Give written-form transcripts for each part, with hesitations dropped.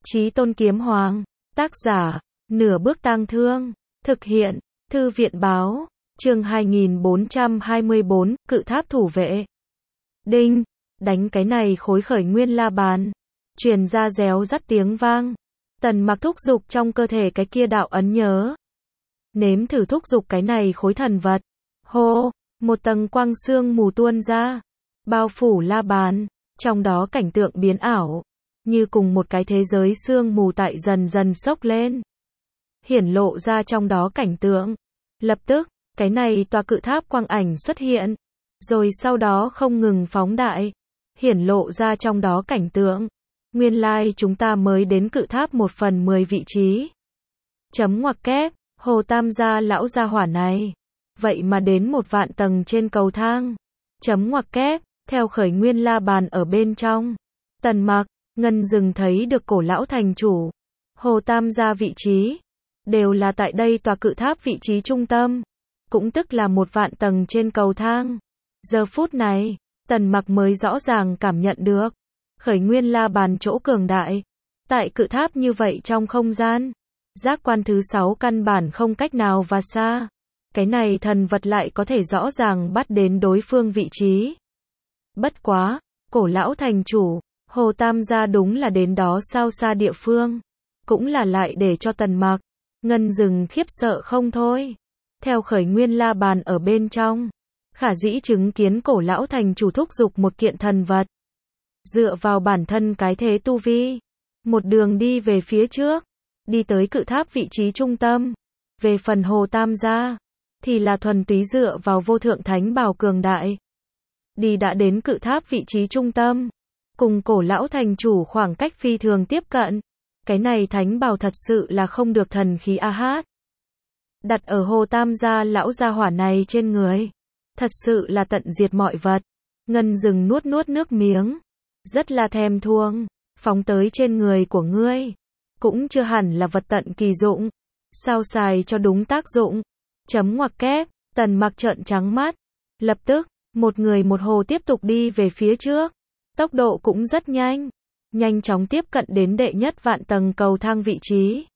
Chí Tôn Kiếm Hoàng. Tác giả, Nửa Bước Tang Thương. Thực hiện, Thư viện báo. Chương 2424, Cự Tháp Thủ Vệ. Đinh, đánh cái này khối khởi nguyên la bàn. Truyền ra réo rắt tiếng vang. Tần Mặc thúc giục trong cơ thể cái kia đạo ấn nhớ. Nếm thử thúc giục cái này khối thần vật. Hô, một tầng quang sương mù tuôn ra, bao phủ la bàn, trong đó cảnh tượng biến ảo, như cùng một cái thế giới sương mù tại dần dần sốc lên. Hiển lộ ra trong đó cảnh tượng. Lập tức, cái này tòa cự tháp quang ảnh xuất hiện, rồi sau đó không ngừng phóng đại, hiển lộ ra trong đó cảnh tượng. Nguyên lai chúng ta mới đến cự tháp 1/10 vị trí. Chấm ngoặc kép, Hồ Tam gia lão gia hỏa này. Vậy mà đến 1.000 tầng trên cầu thang. Chấm ngoặc kép, theo khởi nguyên la bàn ở bên trong. Tần Mặc, Ngân Dừng thấy được cổ lão thành chủ, Hồ Tam gia vị trí, đều là tại đây tòa cự tháp vị trí trung tâm, cũng tức là 1.000 tầng trên cầu thang. Giờ phút này, Tần Mặc mới rõ ràng cảm nhận được khởi nguyên la bàn chỗ cường đại. Tại cự tháp như vậy trong không gian, giác quan thứ 6 căn bản không cách nào và xa. Cái này thần vật lại có thể rõ ràng bắt đến đối phương vị trí. Bất quá, cổ lão thành chủ, Hồ Tam gia đúng là đến đó sao xa địa phương. Cũng là lại để cho Tần Mặc, Ngân Dừng khiếp sợ không thôi. Theo khởi nguyên la bàn ở bên trong, khả dĩ chứng kiến cổ lão thành chủ thúc giục một kiện thần vật. Dựa vào bản thân cái thế tu vi, một đường đi về phía trước, đi tới cự tháp vị trí trung tâm. Về phần Hồ Tam gia, thì là thuần túy dựa vào vô thượng thánh bảo cường đại. Đi đã đến cự tháp vị trí trung tâm, cùng cổ lão thành chủ khoảng cách phi thường tiếp cận. Cái này thánh bảo thật sự là không được thần khí a hát. Đặt ở Hồ Tam gia lão gia hỏa này trên người, thật sự là tận diệt mọi vật. Ngân Dừng nuốt nuốt nước miếng, rất là thèm thuồng, phóng tới trên người của ngươi, cũng chưa hẳn là vật tận kỳ dụng, sao xài cho đúng tác dụng. Chấm ngoặc kép, Tần Mặc trợn trắng mắt. Lập tức, một người một hồ tiếp tục đi về phía trước. Tốc độ cũng rất nhanh. Nhanh chóng tiếp cận đến đệ nhất 1.000 tầng cầu thang vị trí.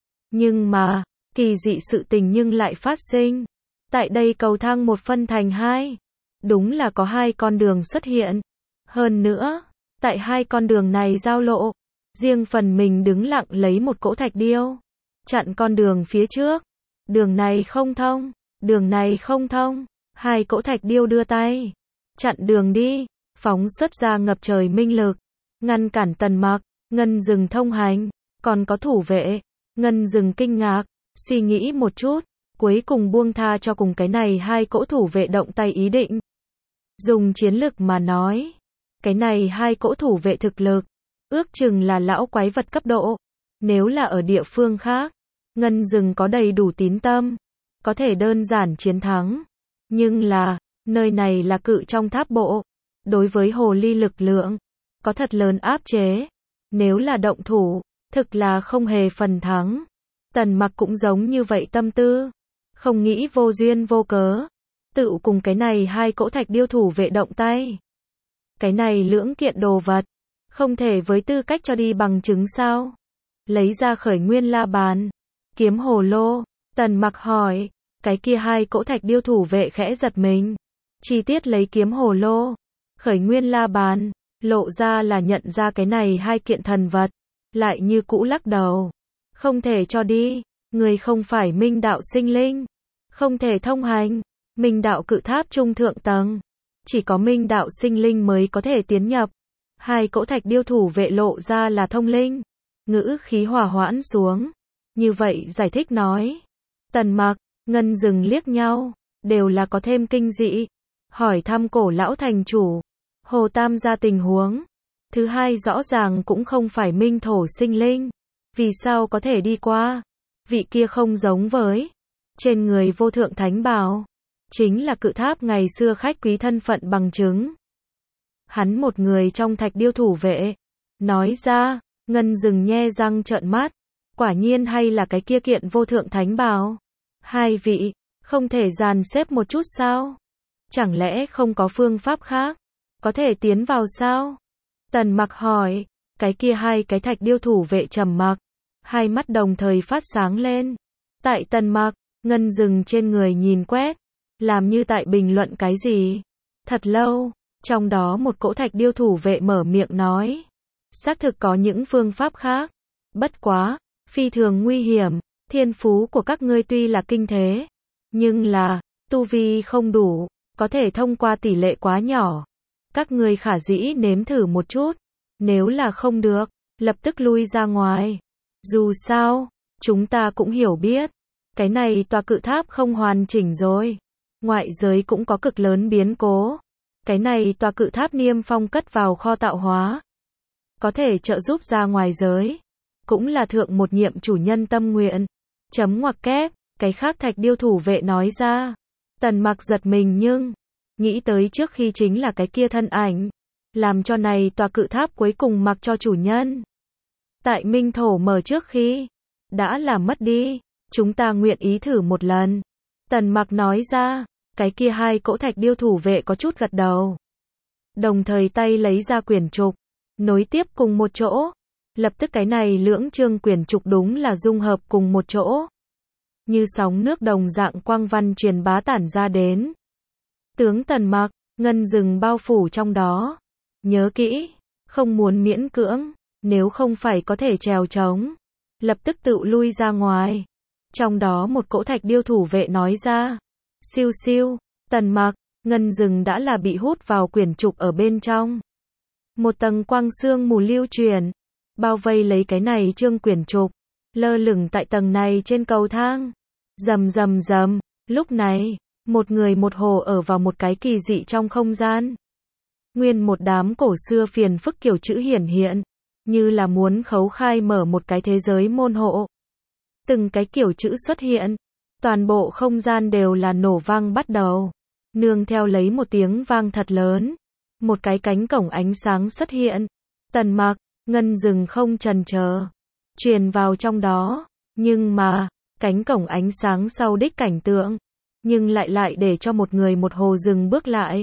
Nhưng mà, kỳ dị sự tình nhưng lại phát sinh. Tại đây cầu thang một phân thành hai. Đúng là có hai con đường xuất hiện. Hơn nữa, tại hai con đường này giao lộ, riêng phần mình đứng lặng lấy một cỗ thạch điêu, chặn con đường phía trước. Đường này không thông, đường này không thông. Hai cỗ thạch điêu đưa tay, chặn đường đi, phóng xuất ra ngập trời minh lực, ngăn cản Tần Mặc, Ngân Dừng thông hành. Còn có thủ vệ. Ngân Dừng kinh ngạc, suy nghĩ một chút, cuối cùng buông tha cho cùng cái này hai cỗ thủ vệ động tay ý định. Dùng chiến lực mà nói, cái này hai cỗ thủ vệ thực lực, ước chừng là lão quái vật cấp độ. Nếu là ở địa phương khác, Ngân Dừng có đầy đủ tín tâm, có thể đơn giản chiến thắng. Nhưng là, nơi này là cự trong tháp bộ. Đối với hồ ly lực lượng, có thật lớn áp chế. Nếu là động thủ, thực là không hề phần thắng. Tần Mặc cũng giống như vậy tâm tư. Không nghĩ vô duyên vô cớ, tự cùng cái này hai cỗ thạch điêu thủ vệ động tay. Cái này lưỡng kiện đồ vật, không thể với tư cách cho đi bằng chứng sao? Lấy ra khởi nguyên la bàn, kiếm hồ lô. Tần Mặc hỏi. Cái kia hai cỗ thạch điêu thủ vệ khẽ giật mình. Chi tiết lấy kiếm hồ lô, khởi nguyên la bàn, lộ ra là nhận ra cái này hai kiện thần vật. Lại như cũ lắc đầu. Không thể cho đi. Người không phải minh đạo sinh linh, không thể thông hành. Minh đạo cự tháp trung thượng tầng, chỉ có minh đạo sinh linh mới có thể tiến nhập. Hai cỗ thạch điêu thủ vệ lộ ra là thông linh. Ngữ khí hòa hoãn xuống, như vậy giải thích nói. Tần Mặc, Ngân Dừng liếc nhau, đều là có thêm kinh dị. Hỏi thăm cổ lão thành chủ, Hồ Tam gia tình huống. Thứ hai rõ ràng cũng không phải minh thổ sinh linh. Vì sao có thể đi qua? Vị kia không giống với trên người vô thượng thánh bào, chính là cự tháp ngày xưa khách quý thân phận bằng chứng. Hắn một người trong thạch điêu thủ vệ. Nói ra, Ngân Dừng nhe răng trợn mắt. Quả nhiên hay là cái kia kiện vô thượng thánh bào. Hai vị, không thể dàn xếp một chút sao? Chẳng lẽ không có phương pháp khác? Có thể tiến vào sao? Tần Mặc hỏi. Cái kia hai cái thạch điêu thủ vệ trầm mặc, hai mắt đồng thời phát sáng lên. Tại Tần Mặc, Ngân Dừng trên người nhìn quét, làm như tại bình luận cái gì. Thật lâu, trong đó một cỗ thạch điêu thủ vệ mở miệng nói. Xác thực có những phương pháp khác. Bất quá, phi thường nguy hiểm, thiên phú của các ngươi tuy là kinh thế, nhưng là, tu vi không đủ, có thể thông qua tỷ lệ quá nhỏ. Các ngươi khả dĩ nếm thử một chút, nếu là không được, lập tức lui ra ngoài. Dù sao, chúng ta cũng hiểu biết, cái này tòa cự tháp không hoàn chỉnh rồi. Ngoại giới cũng có cực lớn biến cố. Cái này tòa cự tháp niêm phong cất vào kho tạo hóa, có thể trợ giúp ra ngoài giới. Cũng là thượng một nhiệm chủ nhân tâm nguyện. Chấm ngoặc kép, cái khác thạch điêu thủ vệ nói ra. Tần Mặc giật mình nhưng, nghĩ tới trước khi chính là cái kia thân ảnh. Làm cho này tòa cự tháp cuối cùng mặc cho chủ nhân. Tại Minh Thổ mở trước khi, đã là mất đi. Chúng ta nguyện ý thử một lần. Tần Mặc nói ra, cái kia hai cỗ thạch điêu thủ vệ có chút gật đầu. Đồng thời tay lấy ra quyển trục, nối tiếp cùng một chỗ. Lập tức cái này lưỡng chương quyển trục đúng là dung hợp cùng một chỗ. Như sóng nước đồng dạng quang văn truyền bá tản ra đến. Tướng Tần Mặc, Ngân Dừng bao phủ trong đó. Nhớ kỹ, không muốn miễn cưỡng, nếu không phải có thể trèo trống. Lập tức tự lui ra ngoài. Trong đó một cỗ thạch điêu thủ vệ nói ra. Siêu siêu, Tần Mặc, Ngân Dừng đã là bị hút vào quyển trục ở bên trong. Một tầng quang sương mù lưu truyền, bao vây lấy cái này chương quyển trục, lơ lửng tại tầng này trên cầu thang. Rầm rầm rầm, lúc này, một người một hồ ở vào một cái kỳ dị trong không gian. Nguyên một đám cổ xưa phiền phức kiểu chữ hiển hiện, như là muốn khấu khai mở một cái thế giới môn hộ. Từng cái kiểu chữ xuất hiện, toàn bộ không gian đều là nổ vang bắt đầu. Nương theo lấy một tiếng vang thật lớn, một cái cánh cổng ánh sáng xuất hiện. Tần Mặc, Ngân Dừng không chần chờ, truyền vào trong đó. Nhưng mà, cánh cổng ánh sáng sau đích cảnh tượng, nhưng lại để cho một người một hồ dừng bước lại.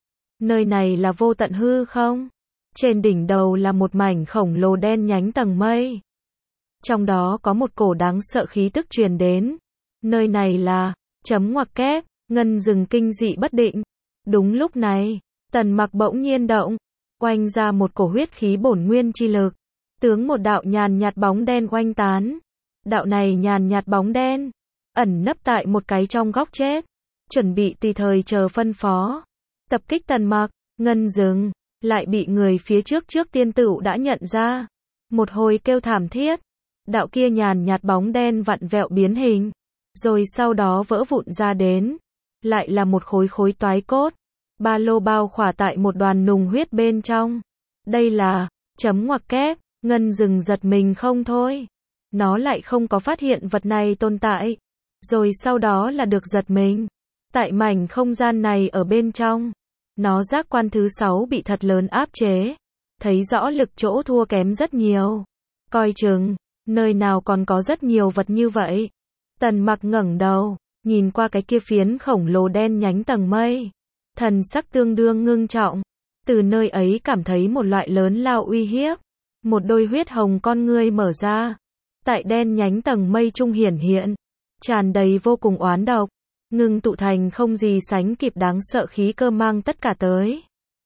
Nơi này là vô tận hư không? Trên đỉnh đầu là một mảnh khổng lồ đen nhánh tầng mây. Trong đó có một cổ đáng sợ khí tức truyền đến. Nơi này là, chấm ngoặc kép, Ngân Dừng kinh dị bất định. Đúng lúc này, Tần Mặc bỗng nhiên động, oanh ra một cổ huyết khí bổn nguyên chi lực. Tướng một đạo nhàn nhạt bóng đen oanh tán. Đạo này nhàn nhạt bóng đen, ẩn nấp tại một cái trong góc chết, chuẩn bị tùy thời chờ phân phó. Tập kích Tần Mặc, Ngân Dừng, lại bị người phía trước tiên tựu đã nhận ra. Một hồi kêu thảm thiết, đạo kia nhàn nhạt bóng đen vặn vẹo biến hình, rồi sau đó vỡ vụn ra đến. Lại là một khối toái cốt, ba lô bao khỏa tại một đoàn nùng huyết bên trong. Đây là, chấm ngoặc kép, Ngân Dừng giật mình không thôi. Nó lại không có phát hiện vật này tồn tại. Rồi sau đó là được giật mình. Tại mảnh không gian này ở bên trong, nó giác quan thứ 6 bị thật lớn áp chế. Thấy rõ lực chỗ thua kém rất nhiều. Coi chừng, nơi nào còn có rất nhiều vật như vậy. Tần Mặc ngẩng đầu, nhìn qua cái kia phiến khổng lồ đen nhánh tầng mây. Thần sắc tương đương ngưng trọng. Từ nơi ấy cảm thấy một loại lớn lao uy hiếp. Một đôi huyết hồng con ngươi mở ra. Tại đen nhánh tầng mây trung hiển hiện, tràn đầy vô cùng oán độc, ngưng tụ thành không gì sánh kịp đáng sợ khí cơ mang tất cả tới.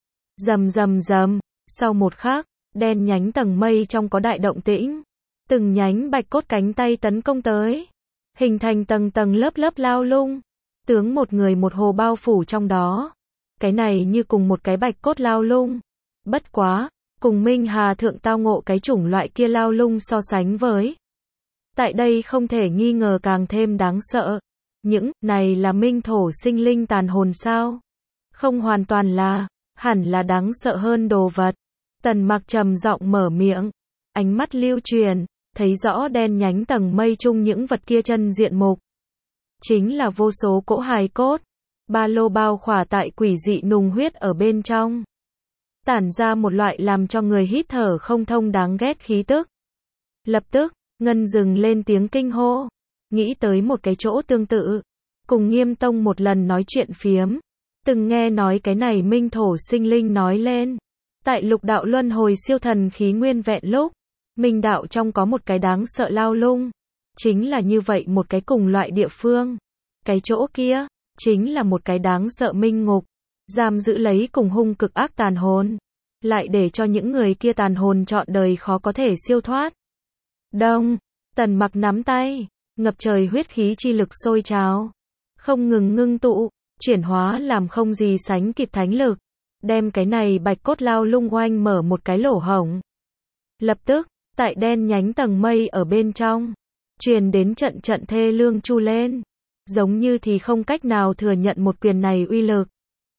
Rầm rầm rầm, sau một khắc, đen nhánh tầng mây trong có đại động tĩnh, từng nhánh bạch cốt cánh tay tấn công tới, hình thành tầng tầng lớp lớp lao lung, tướng một người một hồ bao phủ trong đó. Cái này như cùng một cái bạch cốt lao lung. Bất quá, cùng Minh Hà thượng tao ngộ cái chủng loại kia lao lung so sánh với, tại đây không thể nghi ngờ càng thêm đáng sợ. Những này là Minh Thổ sinh linh tàn hồn sao? Không hoàn toàn là, hẳn là đáng sợ hơn đồ vật. Tần Mặc trầm giọng mở miệng, ánh mắt lưu truyền, thấy rõ đen nhánh tầng mây chung những vật kia chân diện mục. Chính là vô số cỗ hài cốt, ba lô bao khỏa tại quỷ dị nùng huyết ở bên trong. Tản ra một loại làm cho người hít thở không thông đáng ghét khí tức. Lập tức, Ngân Dừng lên tiếng kinh hô, nghĩ tới một cái chỗ tương tự, cùng Nghiêm Tông một lần nói chuyện phiếm, từng nghe nói cái này Minh Thổ sinh linh nói lên, Tại lục đạo luân hồi siêu thần khí nguyên vẹn lúc, minh đạo trong có một cái đáng sợ lao lung. Chính là như vậy một cái cùng loại địa phương. Cái chỗ kia, chính là một cái đáng sợ minh ngục. Giam giữ lấy cùng hung cực ác tàn hồn. Lại để cho những người kia tàn hồn trọn đời khó có thể siêu thoát. Đông, Tần Mặc nắm tay, ngập trời huyết khí chi lực sôi trào. Không ngừng ngưng tụ, chuyển hóa làm không gì sánh kịp thánh lực. Đem cái này bạch cốt lao lung oanh mở một cái lỗ hổng. Lập tức, tại đen nhánh tầng mây ở bên trong, truyền đến trận trận thê lương chu lên. Giống như thì không cách nào thừa nhận một quyền này uy lực.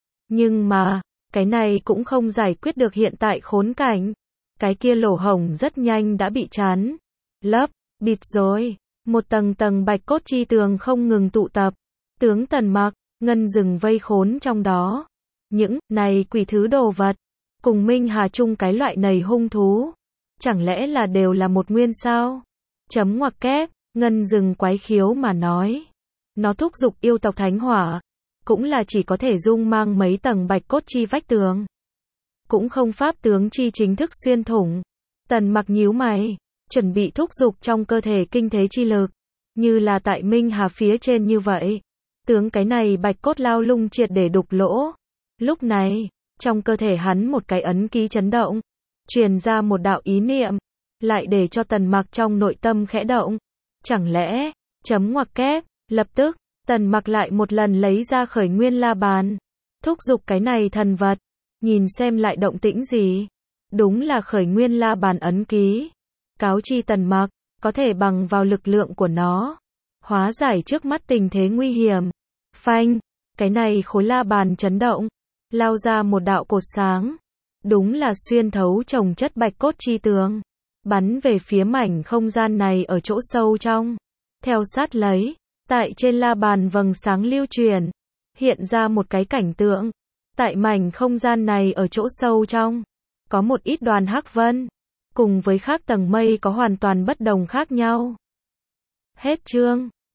Nhưng mà, cái này cũng không giải quyết được hiện tại khốn cảnh. Cái kia lỗ hổng rất nhanh đã bị chắn lấp, bịt rồi. Một tầng tầng bạch cốt chi tường không ngừng tụ tập. Tướng Tần Mặc, ngân rừng vây khốn trong đó. Những này quỷ thứ đồ vật, cùng Minh Hà chung cái loại này hung thú, chẳng lẽ là đều là một nguyên sao? Chấm ngoặc kép, ngân rừng quái khiếu mà nói. Nó thúc giục yêu tộc thánh hỏa, cũng là chỉ có thể dung mang mấy tầng bạch cốt chi vách tường. Cũng không pháp tướng chi chính thức xuyên thủng. Tần Mặc nhíu mày, chuẩn bị thúc giục trong cơ thể kinh thế chi lực, như là tại Minh Hà phía trên như vậy. Tướng cái này bạch cốt lao lung triệt để đục lỗ. Lúc này, trong cơ thể hắn một cái ấn ký chấn động, truyền ra một đạo ý niệm, lại để cho Tần Mặc trong nội tâm khẽ động. Chẳng lẽ, chấm ngoặc kép, lập tức, Tần Mặc lại một lần lấy ra khởi nguyên la bàn, thúc giục cái này thần vật, nhìn xem lại động tĩnh gì. Đúng là khởi nguyên la bàn ấn ký. Cáo chi Tần Mặc, có thể bằng vào lực lượng của nó, hóa giải trước mắt tình thế nguy hiểm. Phanh, cái này khối la bàn chấn động, lao ra một đạo cột sáng. Đúng là xuyên thấu chồng chất bạch cốt chi tường, bắn về phía mảnh không gian này ở chỗ sâu trong. Theo sát lấy, tại trên la bàn vầng sáng lưu truyền, hiện ra một cái cảnh tượng. Tại mảnh không gian này ở chỗ sâu trong, có một ít đoàn hắc vân, cùng với khác tầng mây có hoàn toàn bất đồng khác nhau. Hết chương.